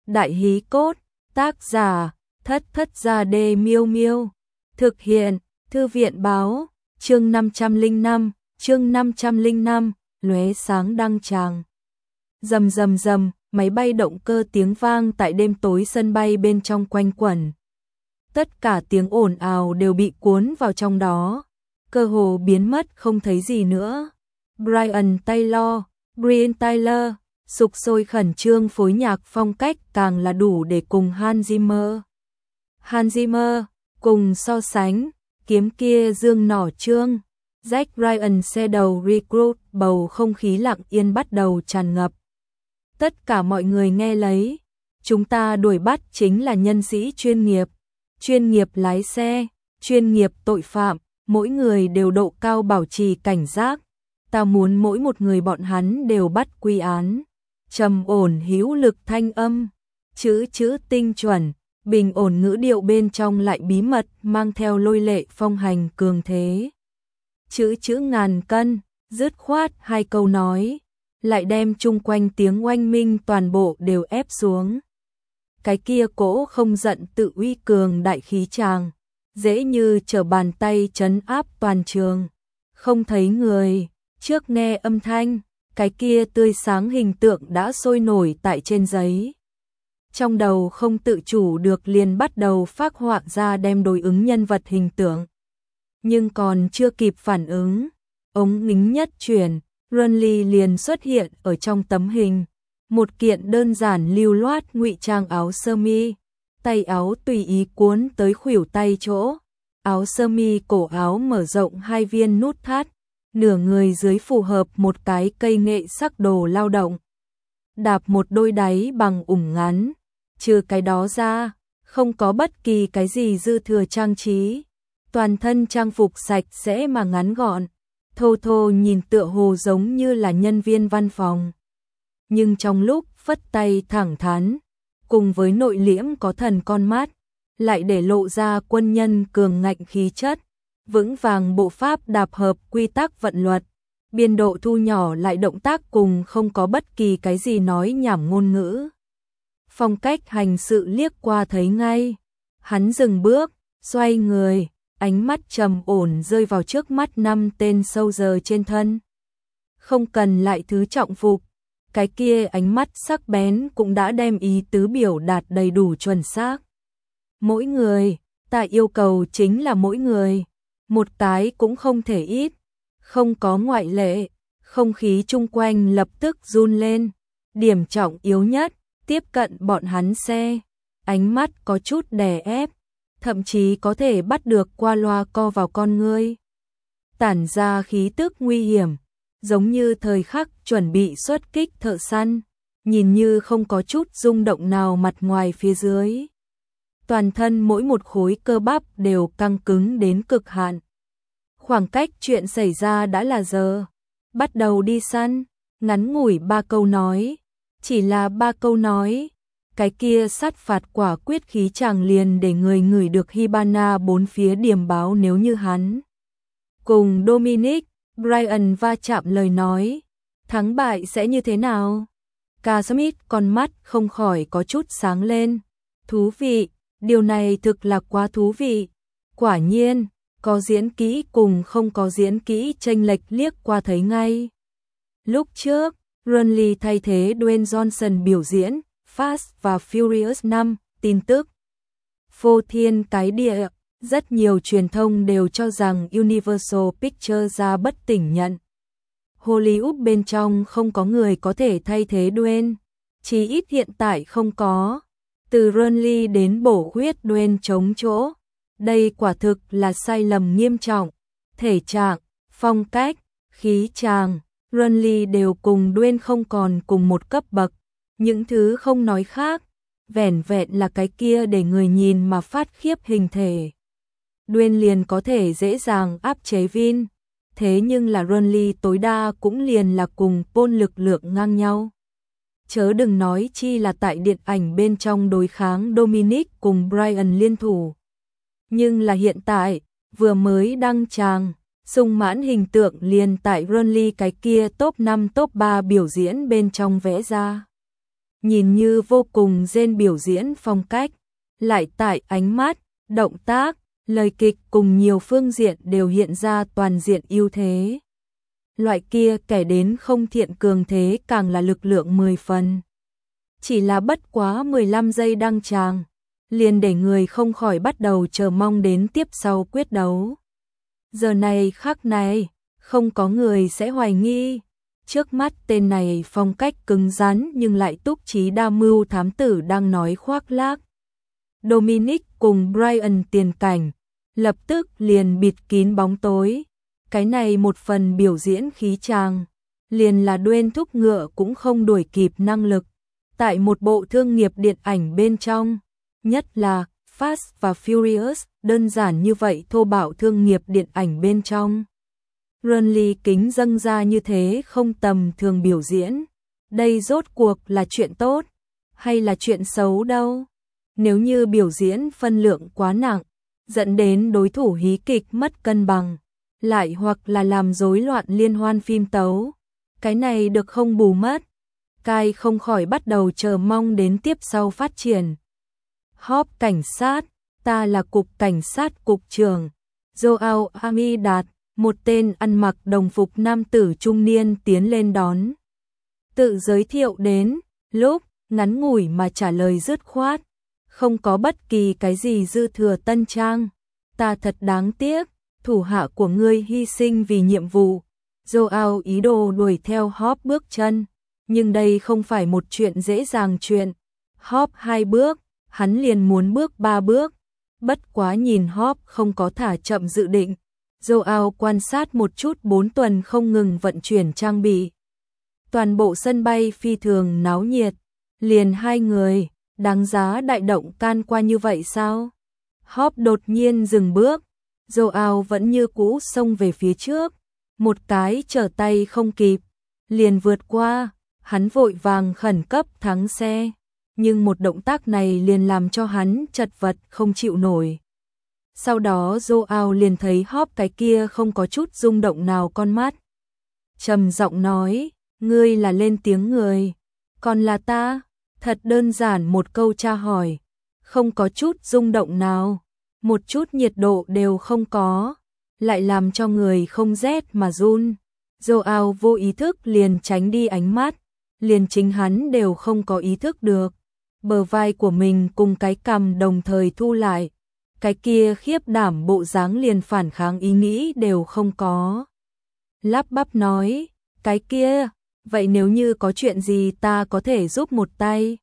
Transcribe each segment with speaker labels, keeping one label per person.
Speaker 1: Đại hí cốt, tác giả, Thất Thất Gia Đê Miêu Miêu. Thực hiện, Thư viện báo, chương 505, lóe sáng đăng tràng. Rầm rầm rầm, máy bay động cơ tiếng vang tại đêm tối sân bay bên trong quanh quẩn. Tất cả tiếng ồn ào đều bị cuốn vào trong đó, cơ hồ biến mất không thấy gì nữa. Brian Tyler, sục sôi khẩn trương phối nhạc phong cách càng là đủ để cùng Hans Zimmer cùng so sánh, kiếm kia dương nỏ trương. Jack Ryan xe đầu recruit, bầu không khí lặng yên bắt đầu tràn ngập. Tất cả mọi người nghe lấy, chúng ta đuổi bắt chính là nhân sĩ chuyên nghiệp lái xe, chuyên nghiệp tội phạm, mỗi người đều độ cao bảo trì cảnh giác. Ta muốn mỗi một người bọn hắn đều bắt quy án. Trầm ổn hữu lực thanh âm, chữ tinh chuẩn, bình ổn ngữ điệu bên trong lại bí mật mang theo lôi lệ phong hành cường thế. Chữ ngàn cân, dứt khoát hai câu nói, lại đem chung quanh tiếng oanh minh toàn bộ đều ép xuống. Cái kia cỗ không giận tự uy cường đại khí tràng, dễ như trở bàn tay trấn áp toàn trường. Không thấy người, trước nghe âm thanh, cái kia tươi sáng hình tượng đã sôi nổi tại trên giấy. Trong đầu không tự chủ được liền bắt đầu phác họa ra đem đối ứng nhân vật hình tượng. Nhưng còn chưa kịp phản ứng, ống kính nhất chuyển, Runley liền xuất hiện ở trong tấm hình. Một kiện đơn giản lưu loát ngụy trang áo sơ mi, tay áo tùy ý cuốn tới khuỷu tay chỗ. Áo sơ mi cổ áo mở rộng hai viên nút thắt, nửa người dưới phù hợp một cái cây nghệ sắc đồ lao động. Đạp một đôi đáy bằng ủng ngắn, trừ cái đó ra, không có bất kỳ cái gì dư thừa trang trí. Toàn thân trang phục sạch sẽ mà ngắn gọn, thô nhìn tựa hồ giống như là nhân viên văn phòng. Nhưng trong lúc phất tay thẳng thắn, cùng với nội liễm có thần con mắt, lại để lộ ra quân nhân cường ngạnh khí chất, vững vàng bộ pháp đạp hợp quy tắc vận luật, biên độ thu nhỏ lại động tác cùng không có bất kỳ cái gì nói nhảm ngôn ngữ. Phong cách hành sự liếc qua thấy ngay. Hắn dừng bước, xoay người, ánh mắt trầm ổn rơi vào trước mắt 5 tên soldier trên thân. Không cần lại thứ trọng phục, cái kia ánh mắt sắc bén cũng đã đem ý tứ biểu đạt đầy đủ chuẩn xác. Mỗi người, ta yêu cầu chính là mỗi người, một cái cũng không thể ít, không có ngoại lệ. Không khí chung quanh lập tức run lên. Điểm trọng yếu nhất, tiếp cận bọn hắn xe, ánh mắt có chút đè ép, thậm chí có thể bắt được qua loa co vào con ngươi. Tản ra khí tức nguy hiểm, giống như thời khắc chuẩn bị xuất kích thợ săn, nhìn như không có chút rung động nào mặt ngoài phía dưới. Toàn thân mỗi một khối cơ bắp đều căng cứng đến cực hạn. Khoảng cách chuyện xảy ra đã là giờ. Bắt đầu đi săn, ngắn ngủi 3 câu nói. Chỉ là 3 câu nói, cái kia sát phạt quả quyết khí chàng liền để người ngửi được Hibana bốn phía điềm báo. Nếu như hắn cùng Dominic, Brian va chạm lời nói, thắng bại sẽ như thế nào? Ca Smith con mắt không khỏi có chút sáng lên. Thú vị, điều này thực là quá thú vị. Quả nhiên, có diễn kỹ cùng không có diễn kỹ chênh lệch liếc qua thấy ngay. Lúc trước, Runley thay thế Dwayne Johnson biểu diễn Fast và Furious 5, tin tức phô thiên cái địa, rất nhiều truyền thông đều cho rằng Universal Pictures ra bất tỉnh nhận. Hollywood bên trong không có người có thể thay thế Dwayne, chí ít hiện tại không có. Từ Runley đến bổ khuyết Dwayne chống chỗ, đây quả thực là sai lầm nghiêm trọng. Thể trạng, phong cách, khí chàng, Runley đều cùng Dwayne không còn cùng một cấp bậc. Những thứ không nói khác, vẻn vẹn là cái kia để người nhìn mà phát khiếp hình thể. Dwayne liền có thể dễ dàng áp chế Vin, thế nhưng là Runley tối đa cũng liền là cùng Paul lực lượng ngang nhau. Chớ đừng nói chi là tại điện ảnh bên trong đối kháng Dominic cùng Brian liên thủ. Nhưng là hiện tại, vừa mới đăng tràng, sung mãn hình tượng liền tại Runley cái kia top 5 top 3 biểu diễn bên trong vẽ ra. nhìn như vô cùng gen biểu diễn phong cách, lại tại ánh mắt, động tác, lời kịch cùng nhiều phương diện đều hiện ra toàn diện ưu thế. Loại kia kẻ đến không thiện cường thế càng là lực lượng 10 phần. Chỉ là bất quá 15 giây đăng tràng, liền để người không khỏi bắt đầu chờ mong đến tiếp sau quyết đấu. Giờ này khắc này, không có người sẽ hoài nghi. Trước mắt tên này phong cách cứng rắn nhưng lại túc trí đa mưu thám tử đang nói khoác lác. Dominic cùng Brian tiền cảnh, lập tức liền bịt kín bóng tối. Cái này một phần biểu diễn khí tràng, liền là Dwayne thúc ngựa cũng không đuổi kịp năng lực. Tại một bộ thương nghiệp điện ảnh bên trong, nhất là Fast và Furious, đơn giản như vậy thô bạo thương nghiệp điện ảnh bên trong. Ronly kính dâng ra như thế không tầm thường biểu diễn. Đây rốt cuộc là chuyện tốt, hay là chuyện xấu đâu? Nếu như biểu diễn phân lượng quá nặng, dẫn đến đối thủ hí kịch mất cân bằng, lại hoặc là làm rối loạn liên hoan phim tấu, cái này được không bù mất. Kai không khỏi bắt đầu chờ mong đến tiếp sau phát triển. Hop cảnh sát, ta là cục cảnh sát cục trưởng. Joao Amidad, một tên ăn mặc đồng phục nam tử trung niên tiến lên đón. Tự giới thiệu đến, lúc ngắn ngủi mà trả lời dứt khoát, không có bất kỳ cái gì dư thừa tân trang. Ta thật đáng tiếc, thủ hạ của ngươi hy sinh vì nhiệm vụ. Joao ý đồ đuổi theo Hop bước chân, nhưng đây không phải một chuyện dễ dàng chuyện. Hop 2 bước, hắn liền muốn bước 3 bước. Bất quá nhìn Hop không có thả chậm dự định, Joao quan sát một chút 4 tuần không ngừng vận chuyển trang bị. Toàn bộ sân bay phi thường náo nhiệt, liền 2 người, đáng giá đại động can qua như vậy sao? Hop đột nhiên dừng bước, Joao vẫn như cũ xông về phía trước, một cái trở tay không kịp, liền vượt qua, hắn vội vàng khẩn cấp thắng xe, nhưng một động tác này liền làm cho hắn chật vật không chịu nổi. Sau đó Joao liền thấy Hop cái kia không có chút rung động nào con mắt. Trầm giọng nói, ngươi là lên tiếng người, còn là ta? Thật đơn giản một câu tra hỏi, không có chút rung động nào, một chút nhiệt độ đều không có, lại làm cho người không rét mà run. Joao vô ý thức liền tránh đi ánh mắt, liền chính hắn đều không có ý thức được. Bờ vai của mình cùng cái cằm đồng thời thu lại, cái kia khiếp đảm bộ dáng liền phản kháng ý nghĩ đều không có. Lắp bắp nói, cái kia, vậy nếu như có chuyện gì ta có thể giúp một tay?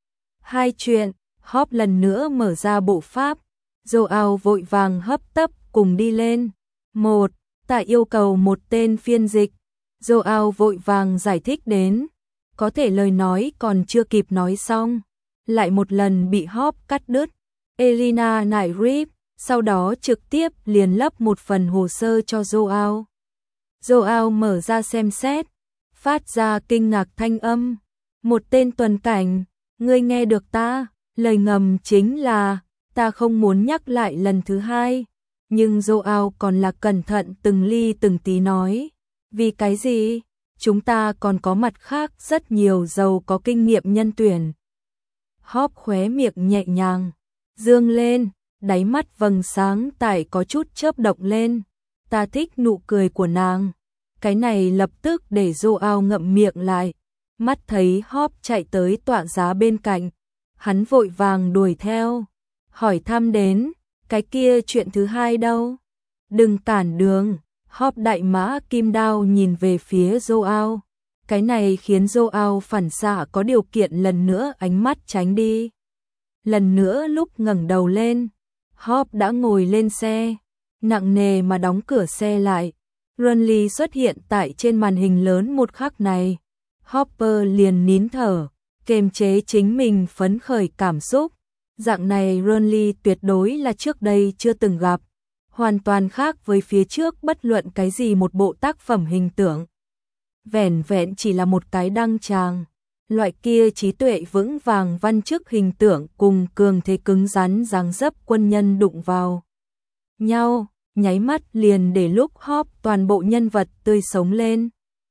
Speaker 1: 2 chuyện, Hop lần nữa mở ra bộ pháp, Joao vội vàng hấp tấp cùng đi lên. 1. Ta yêu cầu một tên phiên dịch. Joao vội vàng giải thích đến, có thể lời nói còn chưa kịp nói xong, lại một lần bị Hop cắt đứt. Elina Nairib, sau đó trực tiếp liền lấp một phần hồ sơ cho Joao. Joao mở ra xem xét, phát ra kinh ngạc thanh âm. Một tên tuần cảnh, ngươi nghe được ta? Lời ngầm chính là, ta không muốn nhắc lại lần thứ 2. Nhưng Joao còn là cẩn thận từng ly từng tí nói. Vì cái gì? Chúng ta còn có mặt khác rất nhiều giàu có kinh nghiệm nhân tuyển. Hop khóe miệng nhẹ nhàng dương lên, đáy mắt vầng sáng tại có chút chớp động lên. Ta thích nụ cười của nàng. Cái này lập tức để Joao ngậm miệng lại. Mắt thấy Hop chạy tới tọa giá bên cạnh, hắn vội vàng đuổi theo, hỏi thăm đến, cái kia chuyện thứ 2 đâu? Đừng cản đường. Hop đại mã kim đao nhìn về phía Joao. Cái này khiến Joao phản xạ có điều kiện lần nữa ánh mắt tránh đi. Lần nữa lúc ngẩng đầu lên, Hop đã ngồi lên xe, nặng nề mà đóng cửa xe lại. Ronly xuất hiện tại trên màn hình lớn một khắc này. Hopper liền nín thở, kiềm chế chính mình phấn khởi cảm xúc. Dạng này Ronly tuyệt đối là trước đây chưa từng gặp, hoàn toàn khác với phía trước bất luận cái gì một bộ tác phẩm hình tượng. Vẻn vẹn chỉ là một cái đăng tràng, loại kia trí tuệ vững vàng văn chức hình tượng cùng cường thế cứng rắn dáng dấp quân nhân đụng vào nhau, nháy mắt liền để lúc Hop toàn bộ nhân vật tươi sống lên.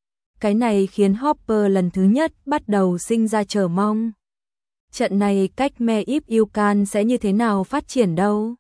Speaker 1: Cái này khiến Hopper lần thứ nhất bắt đầu sinh ra chờ mong. Trận này cách Me If You Can sẽ như thế nào phát triển đâu.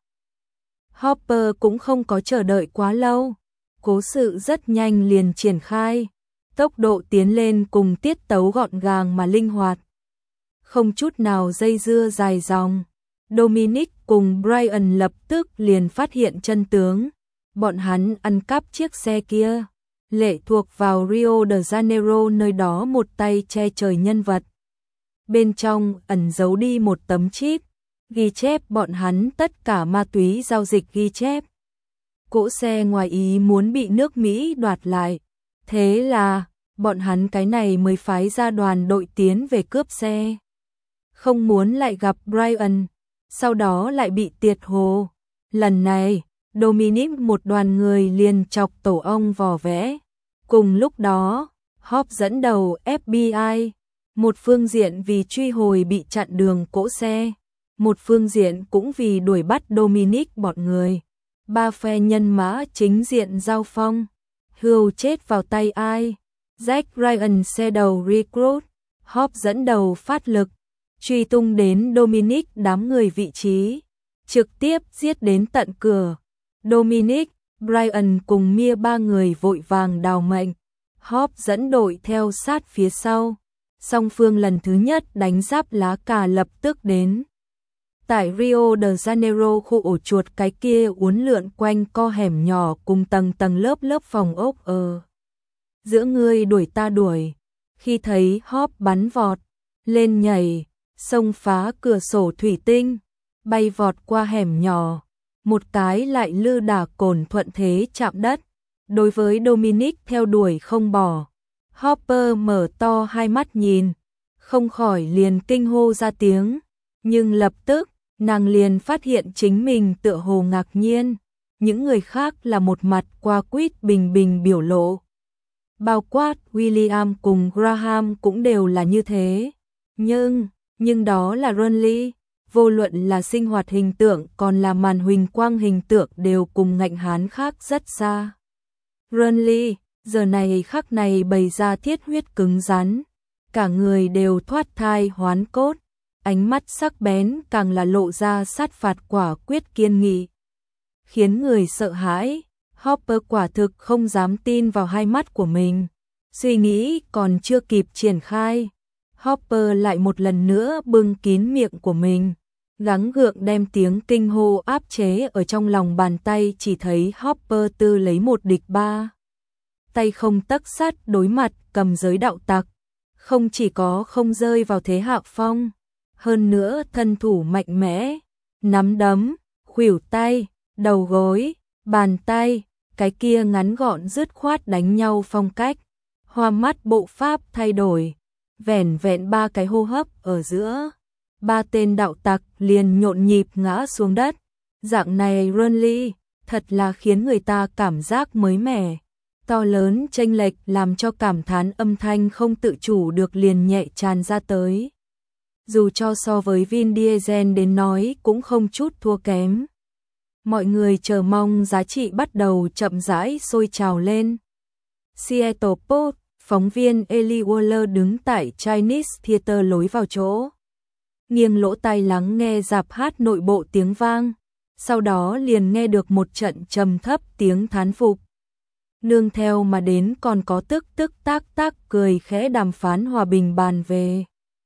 Speaker 1: Hopper cũng không có chờ đợi quá lâu. Cố sự rất nhanh liền triển khai. Tốc độ tiến lên cùng tiết tấu gọn gàng mà linh hoạt. Không chút nào dây dưa dài dòng. Dominic cùng Brian lập tức liền phát hiện chân tướng. Bọn hắn ăn cắp chiếc xe kia. Lệ thuộc vào Rio de Janeiro, nơi đó một tay che trời nhân vật. Bên trong ẩn giấu đi một tấm chip, ghi chép bọn hắn tất cả ma túy giao dịch ghi chép. Cỗ xe ngoài ý muốn bị nước Mỹ đoạt lại. Thế là, bọn hắn cái này mới phái ra đoàn đội tiến về cướp xe. Không muốn lại gặp Brian, sau đó lại bị tiệt hồ. Lần này, Dominic một đoàn người liền chọc tổ ong vò vẽ. Cùng lúc đó, Hop dẫn đầu FBI, một phương diện vì truy hồi bị chặn đường cỗ xe, một phương diện cũng vì đuổi bắt Dominic bọn người. Ba phe nhân mã chính diện giao phong. Hưu chết vào tay ai? Jack Ryan xe đầu recruit, Hop dẫn đầu phát lực, truy tung đến Dominic đám người vị trí, trực tiếp giết đến tận cửa. Dominic, Brian cùng Mia ba người vội vàng đào mệnh. Hop dẫn đội theo sát phía sau. Song phương lần thứ nhất đánh giáp lá cà lập tức đến. Tại Rio de Janeiro, khu ổ chuột cái kia uốn lượn quanh co hẻm nhỏ cùng tầng tầng lớp lớp phòng ốc ở. Giữa người đuổi ta đuổi. Khi thấy Hop bắn vọt, lên nhảy, xông phá cửa sổ thủy tinh, bay vọt qua hẻm nhỏ. Một cái lại lư đả cồn thuận thế chạm đất. Đối với Dominic theo đuổi không bỏ. Hopper mở to hai mắt nhìn, không khỏi liền kinh hô ra tiếng. Nhưng lập tức, nàng liền phát hiện chính mình tựa hồ ngạc nhiên. Những người khác là một mặt qua quýt bình bình biểu lộ. Bao quát William cùng Graham cũng đều là như thế. Nhưng đó là Ronly. Vô luận là sinh hoạt hình tượng còn là màn huỳnh quang hình tượng đều cùng ngạnh hán khác rất xa. Ronly, giờ này khắc này bày ra thiết huyết cứng rắn. Cả người đều thoát thai hoán cốt. Ánh mắt sắc bén càng là lộ ra sát phạt quả quyết kiên nghị. Khiến người sợ hãi. Hopper quả thực không dám tin vào hai mắt của mình. Suy nghĩ còn chưa kịp triển khai. Hopper lại một lần nữa bưng kín miệng của mình. Gắng gượng đem tiếng kinh hô áp chế ở trong lòng bàn tay, chỉ thấy Hopper tư lấy một địch ba. Tay không tấc sắt đối mặt cầm giới đạo tặc. Không chỉ có không rơi vào thế hạ phong. Hơn nữa thân thủ mạnh mẽ. Nắm đấm, khuỷu tay, đầu gối, bàn tay. Cái kia ngắn gọn dứt khoát đánh nhau phong cách. Hoa mắt bộ pháp thay đổi. Vẻn vẹn ba cái hô hấp ở giữa. Ba tên đạo tặc liền nhộn nhịp ngã xuống đất. Dạng này Ronly, thật là khiến người ta cảm giác mới mẻ. To lớn chênh lệch làm cho cảm thán âm thanh không tự chủ được liền nhẹ tràn ra tới. Dù cho so với Vin Diesel đến nói cũng không chút thua kém. Mọi người chờ mong giá trị bắt đầu chậm rãi sôi trào lên. Seattle Post, phóng viên Ellie Waller đứng tại Chinese Theater lối vào chỗ. Nghiêng lỗ tai lắng nghe rạp hát nội bộ tiếng vang. Sau đó liền nghe được một trận trầm thấp tiếng thán phục. Nương theo mà đến còn có tức tác cười khẽ đàm phán hòa bình bàn về.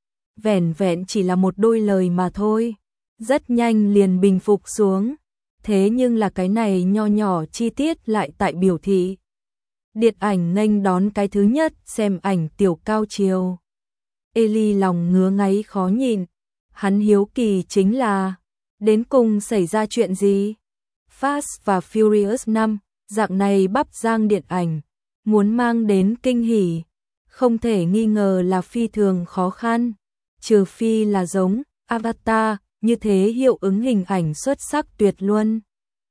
Speaker 1: Vẻn vẹn chỉ là một đôi lời mà thôi. Rất nhanh liền bình phục xuống. Thế nhưng là cái này nho nhỏ chi tiết lại tại biểu thị. Điện ảnh nghênh đón cái thứ nhất xem ảnh tiểu cao chiều. Ellie lòng ngứa ngáy khó nhìn. Hắn hiếu kỳ chính là đến cùng xảy ra chuyện gì? Fast và Furious 5, dạng này bắp giang điện ảnh, muốn mang đến kinh hỉ, không thể nghi ngờ là phi thường khó khăn, trừ phi là giống Avatar, như thế hiệu ứng hình ảnh xuất sắc tuyệt luân.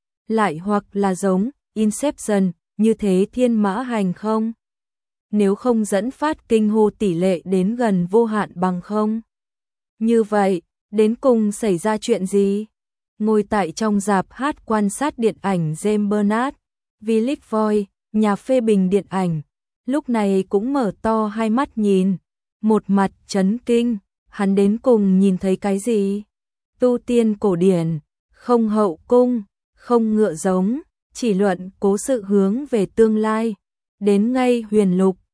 Speaker 1: Lại hoặc là giống Inception, như thế thiên mã hành không? Nếu không dẫn phát kinh hô tỷ lệ đến gần vô hạn bằng không? Như vậy, đến cùng xảy ra chuyện gì? Ngồi tại trong rạp hát quan sát điện ảnh James Bernard, Village Voice, nhà phê bình điện ảnh, lúc này cũng mở to hai mắt nhìn, một mặt chấn kinh, hắn đến cùng nhìn thấy cái gì? Tu tiên cổ điển, không hậu cung, không ngựa giống, chỉ luận cố sự hướng về tương lai, đến ngay huyền lục,